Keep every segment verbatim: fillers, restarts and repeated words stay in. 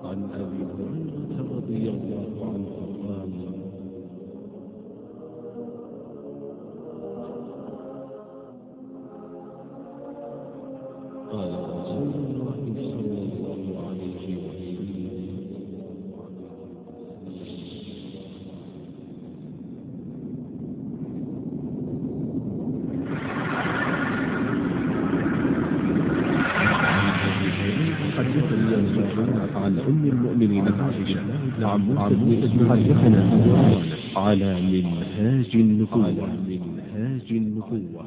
عن أبي هريرة رضي الله عنه قال قال رسول الله صلى الله عليه وسلم حدثني عن أم المؤمنين عائشة عن موسى حدثنا على منهاج النبوة منهاج النبوة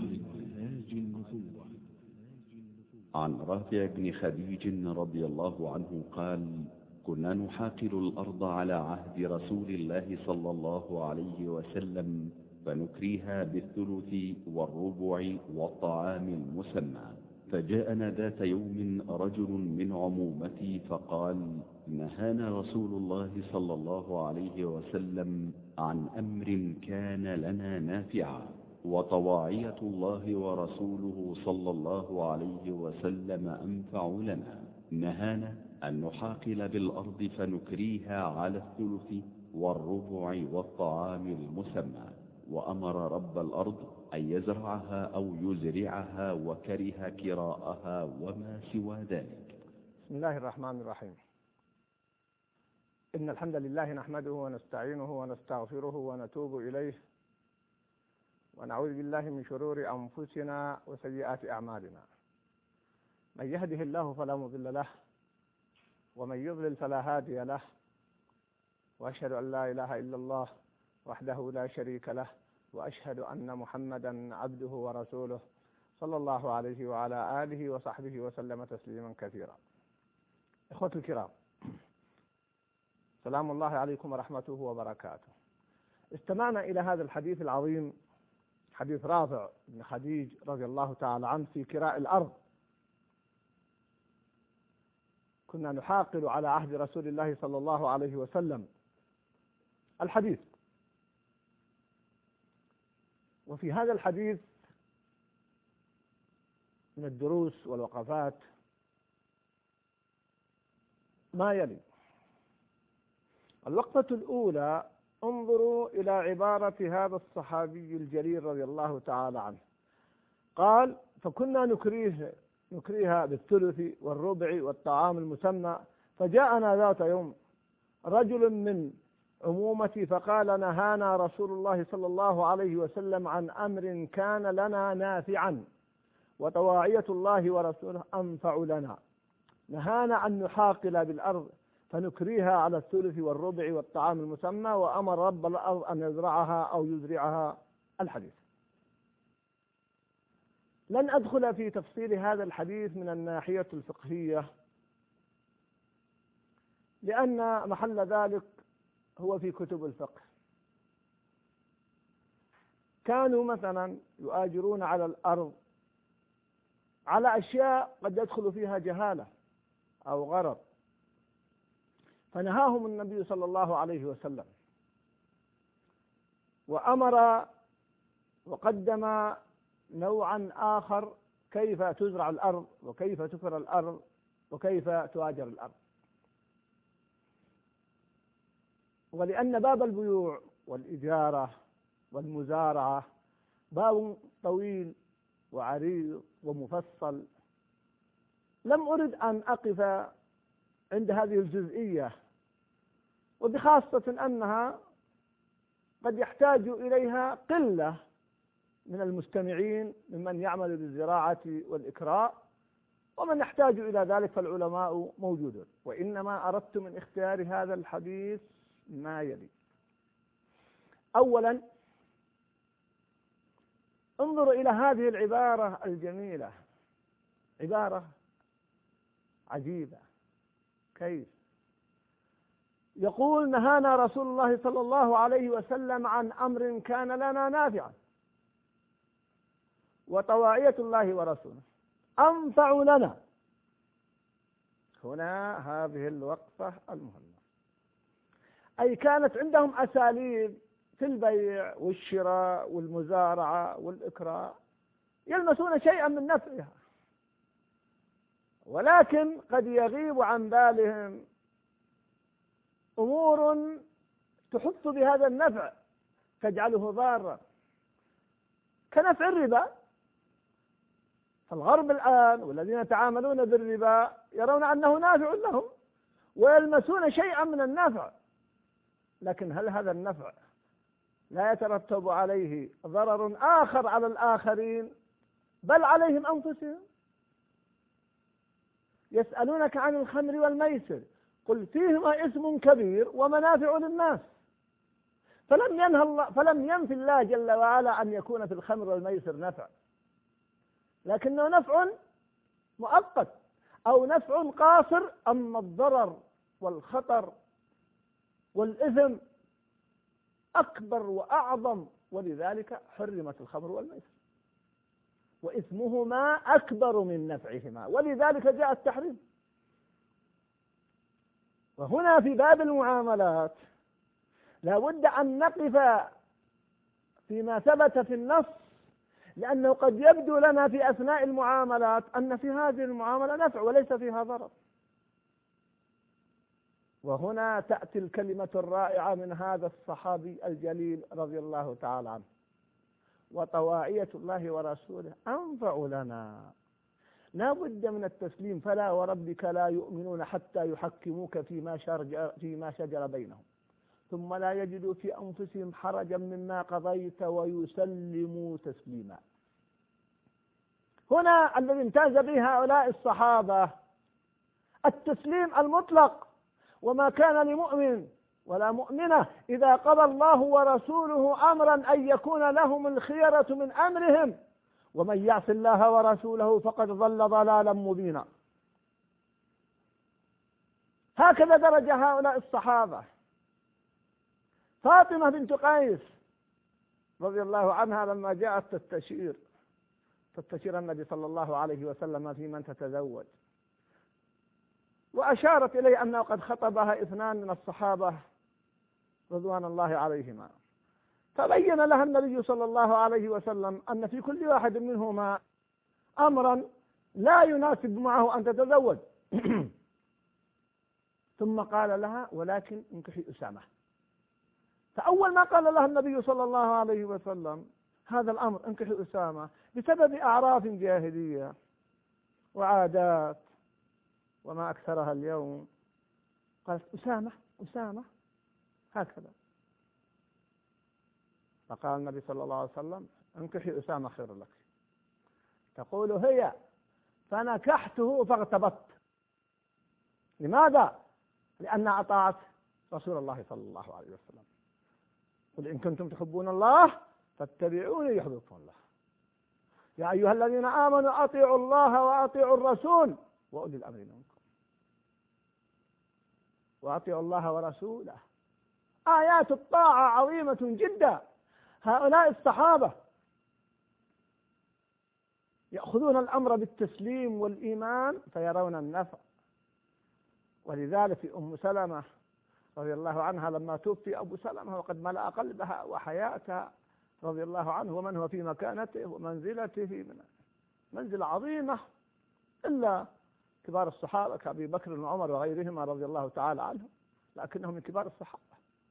عن رافع بن خديج رضي الله عنه قال: كنا نحاقل الأرض على عهد رسول الله صلى الله عليه وسلم فنكريها بالثلث والربع والطعام المسمى. فجاءنا ذات يوم رجل من عمومتي فقال: نهانا رسول الله صلى الله عليه وسلم عن أمر كان لنا نافعا، وطواعية الله ورسوله صلى الله عليه وسلم أنفع لنا. نهانا أن نحاقل بالأرض فنكريها على الثلث والربع والطعام المسمى، وأمر رب الأرض أن يزرعها أو يزرعها وكره كراءها وما سوى ذلك. بسم الله الرحمن الرحيم. إن الحمد لله نحمده ونستعينه ونستغفره ونتوب إليه، ونعوذ بالله من شرور أنفسنا وسيئات أعمالنا. من يهده الله فلا مضل له، ومن يضلل فلا هادي له، وأشهد أن لا إله إلا الله وحده لا شريك له، وأشهد أن محمدا عبده ورسوله صلى الله عليه وعلى آله وصحبه وسلم تسليما كثيرا. إخوة الكرام، سلام الله عليكم ورحمته وبركاته. استمعنا إلى هذا الحديث العظيم، حديث رافع بن خديج رضي الله تعالى عنه في كراء الأرض. كنا نحاقل على عهد رسول الله صلى الله عليه وسلم الحديث. وفي هذا الحديث من الدروس والوقفات ما يلي. الوقفة الأولى: انظروا إلى عبارة هذا الصحابي الجليل رضي الله تعالى عنه. قال: فكنا نكريه نكريها بالثلث والربع والطعام المسمى، فجاءنا ذات يوم رجل من عمومتي فقال: نهانا رسول الله صلى الله عليه وسلم عن أمر كان لنا نافعا، وطواعية الله ورسوله أنفع لنا. نهانا أن نحاقل بالأرض فنكريها على الثلث والربع والطعام المسمى، وأمر رب الأرض أن يزرعها أو يزرعها. الحديث. لن أدخل في تفصيل هذا الحديث من الناحية الفقهية، لأن محل ذلك هو في كتب الفقه. كانوا مثلا يؤاجرون على الأرض على أشياء قد يدخل فيها جهالة أو غرض، فنهاهم النبي صلى الله عليه وسلم، وأمر وقدم نوعا آخر كيف تزرع الأرض وكيف تكر الأرض وكيف تؤاجر الأرض. ولأن باب البيوع والإجارة والمزارعة باب طويل وعريض ومفصل، لم أرد أن أقف عند هذه الجزئية، وبخاصة أنها قد يحتاج إليها قلة من المستمعين ممن يعمل بالزراعة والإكراء، ومن يحتاج إلى ذلك فالعلماء موجودون. وإنما أردت من اختيار هذا الحديث ما يلي. أولا، انظروا إلى هذه العبارة الجميلة، عبارة عجيبة. كيف؟ يقول: نهانا رسول الله صلى الله عليه وسلم عن أمر كان لنا نافعا، وطواعية الله ورسوله أنفع لنا. هنا هذه الوقفة المهمة، أي كانت عندهم أساليب في البيع والشراء والمزارعة والإكراء يلمسون شيئا من نفعها، ولكن قد يغيب عن بالهم أمور تحط بهذا النفع تجعله ضارا كنفع الربا. فالغرب الآن والذين يتعاملون بالربا يرون أنه نافع لهم ويلمسون شيئا من النفع، لكن هل هذا النفع لا يترتب عليه ضرر آخر على الآخرين بل عليهم أنفسهم؟ يسألونك عن الخمر والميسر قل فيهما اسم كبير ومنافع للناس، فلم ينهى الله فلم ينفي الله جل وعلا أن يكون في الخمر والميسر نفع، لكنه نفع مؤقت أو نفع قاصر. أما الضرر والخطر والإثم أكبر وأعظم، ولذلك حرمت الخمر والميسر وإثمهما أكبر من نفعهما، ولذلك جاء التحريم. وهنا في باب المعاملات لا بد أن نقف فيما ثبت في النص، لأنه قد يبدو لنا في أثناء المعاملات أن في هذه المعاملة نفع وليس فيها ضرر. وهنا تأتي الكلمة الرائعة من هذا الصحابي الجليل رضي الله تعالى عنه: وطواعية الله ورسوله أنفع لنا. لا بد من التسليم، فلا وربك لا يؤمنون حتى يحكموك فيما شجر, فيما شجر بينهم ثم لا يجدوا في أنفسهم حرجا مما قضيت ويسلموا تسليما. هنا الذي امتاز به هؤلاء الصحابة التسليم المطلق، وما كان لمؤمن ولا مؤمنة إذا قضى الله ورسوله أمرا أن يكون لهم الخيرة من أمرهم، ومن يعص الله ورسوله فقد ضل ضلالا مبينا. هكذا درج هؤلاء الصحابة. فاطمة بنت قيس رضي الله عنها لما جاءت تستشير تستشير النبي صلى الله عليه وسلم في من تتزوج، وأشارت إليه أنه قد خطبها اثنان من الصحابة رضوان الله عليهما، فبين لها النبي صلى الله عليه وسلم أن في كل واحد منهما أمرا لا يناسب معه أن تتزوج. ثم قال لها: ولكن انكحي أسامة. فأول ما قال لها النبي صلى الله عليه وسلم هذا الأمر انكحي أسامة بسبب أعراف جاهلية وعادات وما أكثرها اليوم، قالت: أسامة أسامة هكذا. فقال النبي صلى الله عليه وسلم: انكحي أسامة خير لك. تقول هي: فنكحته فاغتبطت. لماذا؟ لأن أطاعت رسول الله صلى الله عليه وسلم. قل إن كنتم تحبون الله فاتبعوني يحببكم الله. يا أيها الذين آمنوا أطيعوا الله وأطيعوا الرسول وأولي الأمر منكم. وأطيعوا الله ورسوله. آيات الطاعة عظيمة جدا. هؤلاء الصحابة يأخذون الأمر بالتسليم والإيمان فيرون النفع. ولذلك في أم سلمة رضي الله عنها لما توفي أبو سلمة وقد ملأ قلبها وحياتها رضي الله عنه ومن هو في مكانته ومنزلته من منزلة عظيمة إلا كبار الصحابة كأبي بكر وعمر وغيرهما رضي الله تعالى عنهم، لكنهم من كبار الصحابة.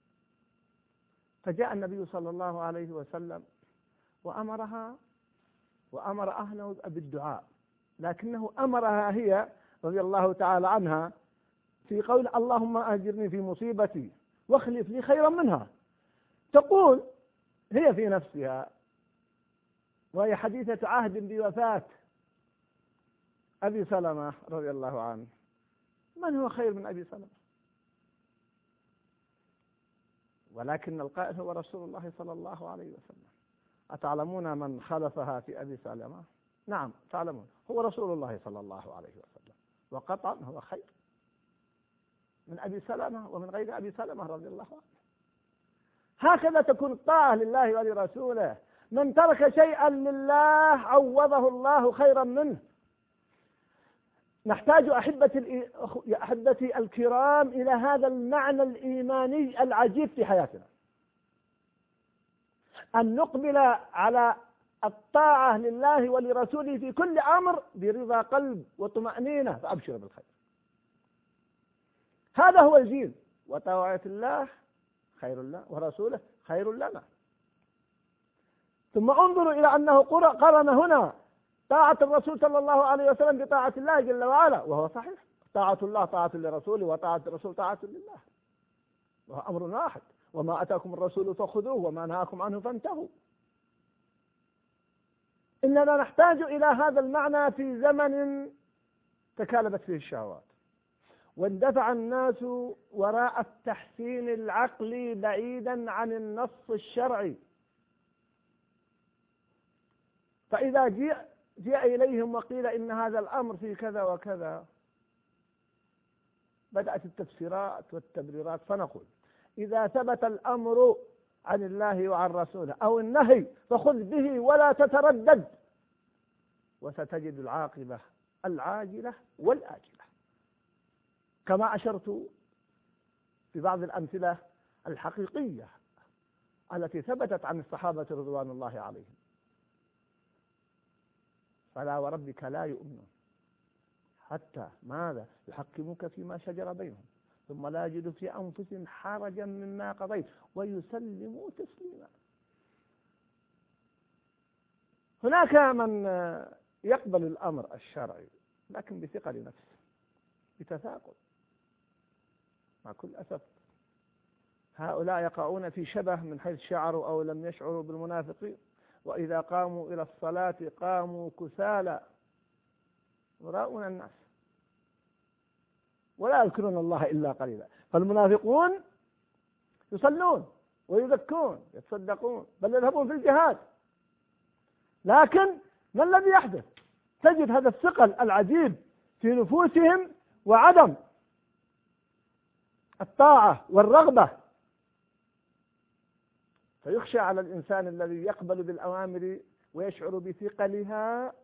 فجاء النبي صلى الله عليه وسلم وأمرها وأمر أهله بالدعاء، لكنه أمرها هي رضي الله تعالى عنها في قول: اللهم أجرني في مصيبتي واخلف لي خيرا منها. تقول هي في نفسها وهي حديثة عهد بوفاة أبي سلمة رضي الله عنه: من هو خير من أبي سلمة؟ ولكن القائل هو رسول الله صلى الله عليه وسلم. أتعلمون من خلفها في أبي سلمة؟ نعم تعلمون، هو رسول الله صلى الله عليه وسلم، وقطعا هو خير من أبي سلمة ومن غير أبي سلمة رضي الله عنه. هكذا تكون الطاعة لله ولرسوله. من ترك شيئا لله عوضه الله خيرا منه. نحتاج أحبتي أحبتي الكرام إلى هذا المعنى الإيماني العجيب في حياتنا، أن نقبل على الطاعة لله ولرسوله في كل أمر برضا قلب وطمأنينة، فأبشر بالخير. هذا هو الدين، وطاعة الله خير لنا ورسوله خير لنا. ثم انظروا إلى أنه قرن هنا طاعة الرسول صلى الله عليه وسلم بطاعة الله جل وعلا، وهو صحيح، طاعة الله طاعة لرسوله، وطاعة الرسول طاعة لله، وهو أمر واحد. وما أتاكم الرسول فخذوه وما نهاكم عنه فانتهوا. إننا نحتاج إلى هذا المعنى في زمن تكالبت فيه الشهوات، واندفع الناس وراء التحسين العقلي بعيدا عن النص الشرعي. فإذا جاء جاء إليهم وقيل إن هذا الأمر في كذا وكذا، بدأت التفسيرات والتبريرات. فنقول إذا ثبت الأمر عن الله وعن رسوله أو النهي فخذ به ولا تتردد، وستجد العاقبة العاجلة والآجلة، كما أشرت في بعض الأمثلة الحقيقية التي ثبتت عن الصحابة رضوان الله عليهم. فلا وربك لا يؤمنون حتى ماذا يحكموك فيما شجر بينهم ثم لا يجدوا في أنفسهم حرجا مما قضيت ويسلموا تسليما. هناك من يقبل الأمر الشرعي لكن بثقل نفس، بتثاقل. مع كل أسف هؤلاء يقعون في شبه من حيث شعروا أو لم يشعروا بالمنافقين، وإذا قاموا إلى الصلاة قاموا كسالى يراءون الناس ولا يذكرون الله إلا قليلا. فالمنافقون يصلون ويزكون يتصدقون بل يذهبون في الجهاد، لكن ما الذي يحدث؟ تجد هذا الثقل العجيب في نفوسهم وعدم الطاعة والرغبة. فيخشى على الإنسان الذي يقبل بالأوامر ويشعر بثقلها،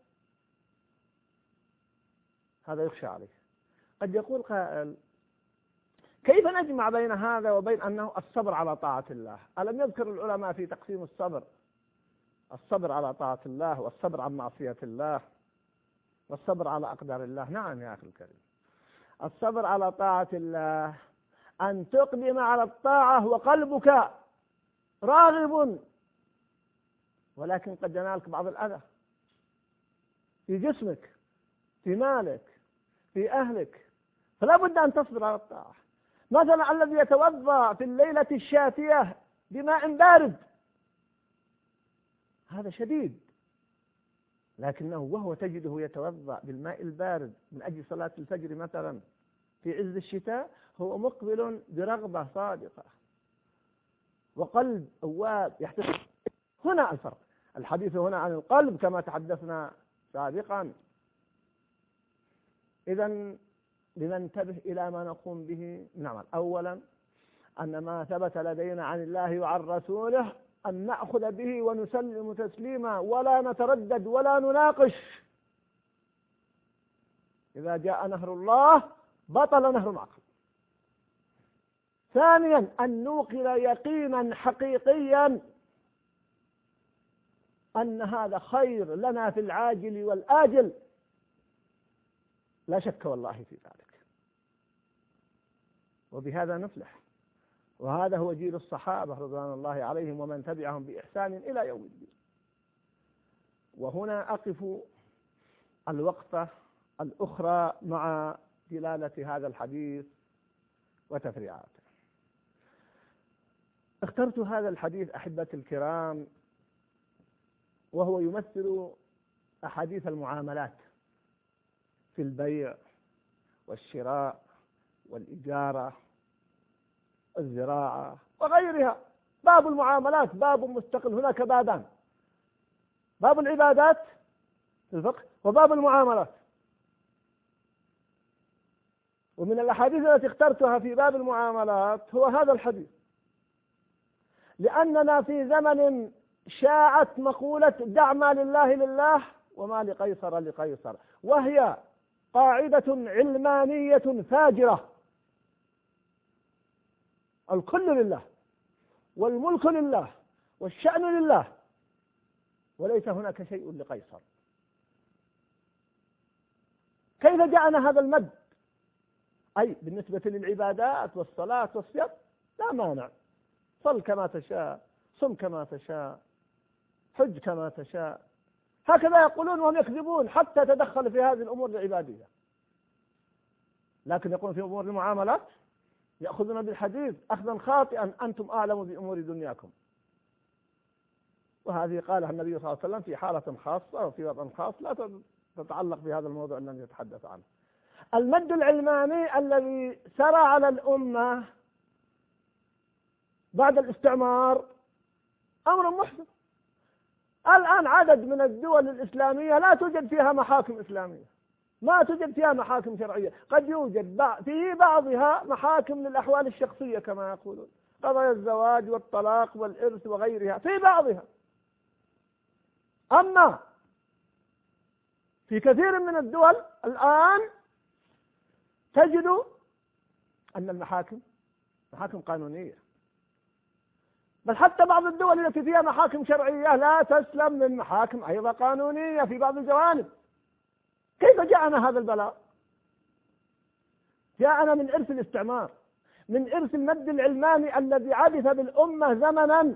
هذا يخشى عليه. قد يقول قائل كيف نجمع بين هذا وبين أنه الصبر على طاعة الله؟ ألم يذكر العلماء في تقسيم الصبر الصبر على طاعة الله والصبر عن معصية الله والصبر على أقدار الله؟ نعم يا أخي الكريم، الصبر على طاعة الله أن تقدم على الطاعة وقلبك راغب، ولكن قد ينالك بعض الأذى في جسمك في مالك في أهلك، فلا بد أن تصبر على الطاعة. مثلا الذي يتوضأ في الليلة الشاتية بماء بارد، هذا شديد، لكنه وهو تجده يتوضأ بالماء البارد من أجل صلاة الفجر مثلا في عز الشتاء، هو مقبل برغبة صادقة وقلب أواب يحتسب. هنا الفرق. الحديث هنا عن القلب كما تحدثنا سابقا. إذن لننتبه إلى ما نقوم به نعمل. أولا أن ما ثبت لدينا عن الله وعن رسوله أن نأخذ به ونسلم تسليما ولا نتردد ولا نناقش. إذا جاء نهر الله بطل نهر العقل. ثانيا أن نوقن يقينا حقيقيا أن هذا خير لنا في العاجل والآجل، لا شك والله في ذلك، وبهذا نفلح. وهذا هو جيل الصحابة رضوان الله عليهم ومن تبعهم بإحسان إلى يوم الدين. وهنا أقف الوقفة الأخرى مع دلالة هذا الحديث وتفريعاته. اخترت هذا الحديث أحبتي الكرام وهو يمثل أحاديث المعاملات في البيع والشراء والإجارة الزراعة وغيرها. باب المعاملات باب مستقل، هناك بابان: باب العبادات في الفقه وباب المعاملات. ومن الأحاديث التي اخترتها في باب المعاملات هو هذا الحديث، لأننا في زمن شاعت مقولة دع ما لله لله وما لقيصر لقيصر، وهي قاعدة علمانية فاجرة. الكل لله والملك لله والشأن لله، وليس هناك شيء لقيصر. كيف جاءنا هذا المد أي بالنسبة للعبادات والصلاة والصيام لا مانع، صل كما تشاء، صم كما تشاء، حج كما تشاء، هكذا يقولون وهم يكذبون حتى تدخل في هذه الأمور العبادية. لكن يقولون في أمور المعاملات يأخذون بالحديث أخذا خاطئا، أنتم أعلم بأمور دنياكم. وهذه قالها النبي صلى الله عليه وسلم في حالة خاصة وفي وضع خاص لا تتعلق بهذا الموضوع الذي نتحدث عنه. المد العلماني الذي سرى على الأمة بعد الاستعمار أمر محزن. الآن عدد من الدول الإسلامية لا توجد فيها محاكم إسلامية، ما توجد فيها محاكم شرعية. قد يوجد في بعضها محاكم للأحوال الشخصية كما يقولون، قضايا الزواج والطلاق والإرث وغيرها في بعضها. أما في كثير من الدول الآن تجد أن المحاكم محاكم قانونية، بل حتى بعض الدول التي فيها محاكم شرعية لا تسلم من محاكم أيضا قانونية في بعض الجوانب. كيف جاءنا هذا البلاء؟ جاءنا من إرث الاستعمار، من إرث المد العلماني الذي عبث بالأمة زمنا.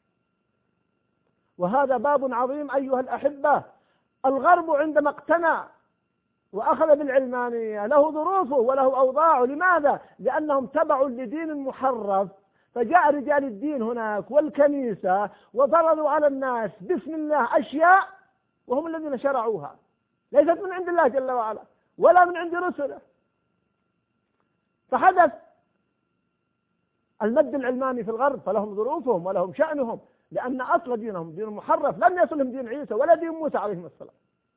وهذا باب عظيم أيها الأحبة. الغرب عندما اقتنع وأخذ بالعلمانية له ظروفه وله أوضاعه. لماذا؟ لأنهم تبعوا لدين محرف، فجاء رجال الدين هناك والكنيسة وفرضوا على الناس بسم الله أشياء وهم الذين شرعوها، ليست من عند الله جل وعلا ولا من عند رسله. فحدث المد العلماني في الغرب، فلهم ظروفهم ولهم شأنهم، لأن أصل دينهم دين محرف لم يصلهم دين عيسى ولا دين موسى عليهم السلام.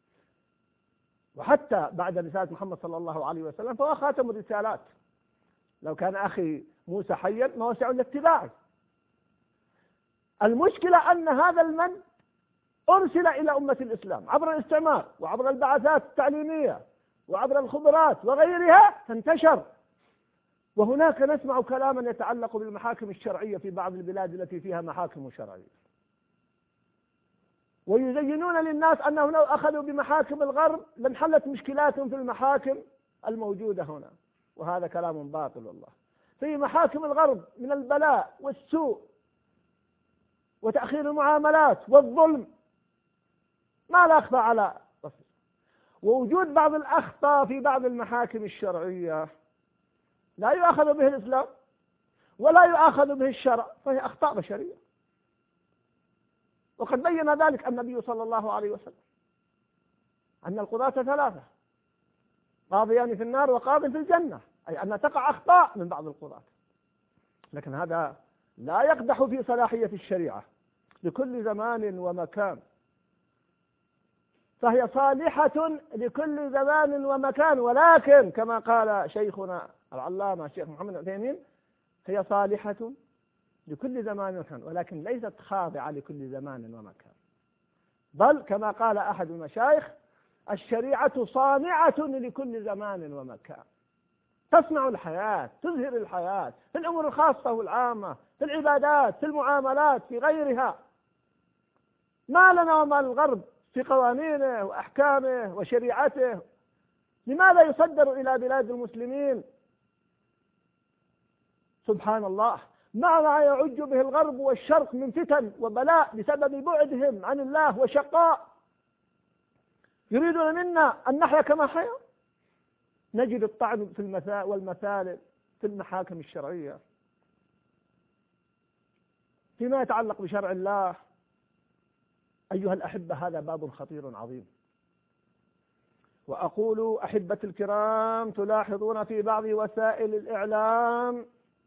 وحتى بعد رسالة محمد صلى الله عليه وسلم فهو خاتم الرسالات. لو كان أخي موسى حيا ما وسعوا لاتباعه. المشكلة أن هذا المن أرسل إلى أمة الإسلام عبر الاستعمار وعبر البعثات التعليمية وعبر الخبرات وغيرها، فانتشر. وهناك نسمع كلاما يتعلق بالمحاكم الشرعية في بعض البلاد التي فيها محاكم شرعية، ويزينون للناس أنهم لو أخذوا بمحاكم الغرب لانحلت مشكلاتهم في المحاكم الموجودة هنا، وهذا كلام باطل والله. في محاكم الغرب من البلاء والسوء وتأخير المعاملات والظلم ما لا أخفى على بصر، ووجود بعض الأخطاء في بعض المحاكم الشرعية لا يؤخذ به الإسلام ولا يؤخذ به الشرع، فهي أخطاء بشرية. وقد بين ذلك النبي صلى الله عليه وسلم أن القضاة ثلاثة، قاضيان في النار وقاض في الجنة، أي أن تقع أخطاء من بعض القضاة، لكن هذا لا يقدح في صلاحية الشريعة لكل زمان ومكان، فهي صالحة لكل زمان ومكان. ولكن كما قال شيخنا العلامة الشيخ محمد العثيمين هي صالحة لكل زمان ومكان، ولكن ليست خاضعة لكل زمان ومكان. بل كما قال أحد المشايخ الشريعة صانعة لكل زمان ومكان، تصنع الحياة، تظهر الحياة في الأمور الخاصة والعامة، في العبادات، في المعاملات، في غيرها. ما لنا وما الغرب في قوانينه وأحكامه وشريعته؟ لماذا يصدر إلى بلاد المسلمين؟ سبحان الله، مع ما يعج به الغرب والشرق من فتن وبلاء بسبب بعدهم عن الله وشقاء، يريدون منا أن نحيا كما حيا. نجد الطعن في المثال والمثالب في المحاكم الشرعية فيما يتعلق بشرع الله. أيها الأحبة، هذا باب خطير عظيم. وأقول أحبة الكرام، تلاحظون في بعض وسائل الإعلام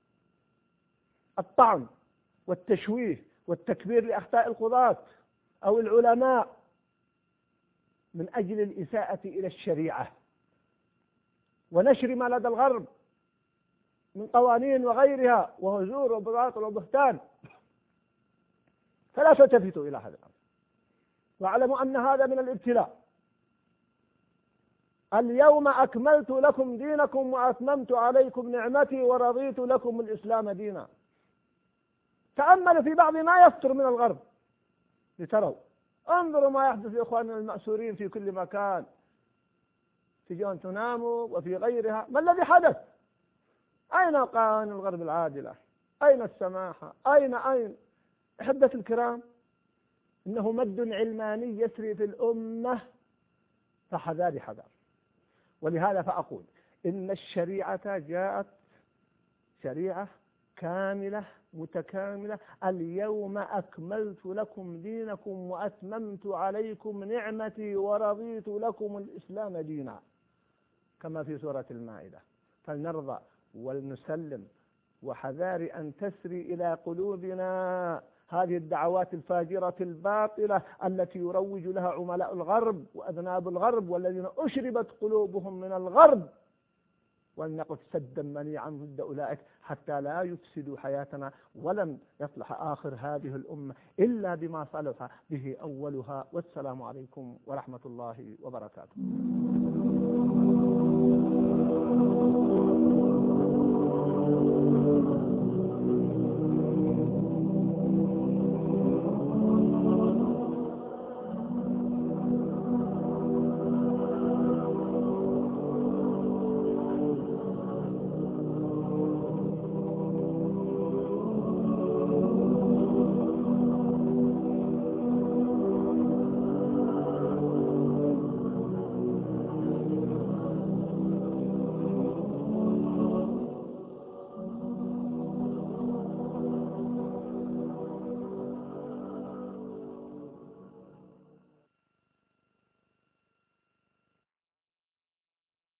الطعن والتشويه والتكبير لأخطاء القضاة أو العلماء من أجل الإساءة إلى الشريعة ونشر ما لدى الغرب من قوانين وغيرها وهزور وباطل وبهتان. فلا تلتفتوا إلى هذا الأمر، واعلموا أن هذا من الابتلاء. اليوم أكملت لكم دينكم وأتممت عليكم نعمتي ورضيت لكم الإسلام دينا. تأملوا في بعض ما يفتر من الغرب لتروا. انظروا ما يحدث لإخواننا المأسورين في كل مكان، في جوانتنامو وفي غيرها. ما الذي حدث؟ أين قوانين الغرب العادلة؟ أين السماحة؟ أين أين أحبة الكرام، إنه مد علماني يسري في الأمة، فحذار حذار. ولهذا فأقول إن الشريعة جاءت شريعة كاملة متكاملة. اليوم أكملت لكم دينكم وأتممت عليكم نعمتي ورضيت لكم الإسلام دينا، كما في سورة المائدة. فلنرضى ولنسلم، وحذار أن تسري إلى قلوبنا هذه الدعوات الفاجرة الباطلة التي يروج لها عملاء الغرب وأذناب الغرب والذين أشربت قلوبهم من الغرب، ولنقف سدا منيعا ضد أولئك حتى لا يفسدوا حياتنا. ولن يصلح آخر هذه الأمة إلا بما صلح به أولها. والسلام عليكم ورحمة الله وبركاته.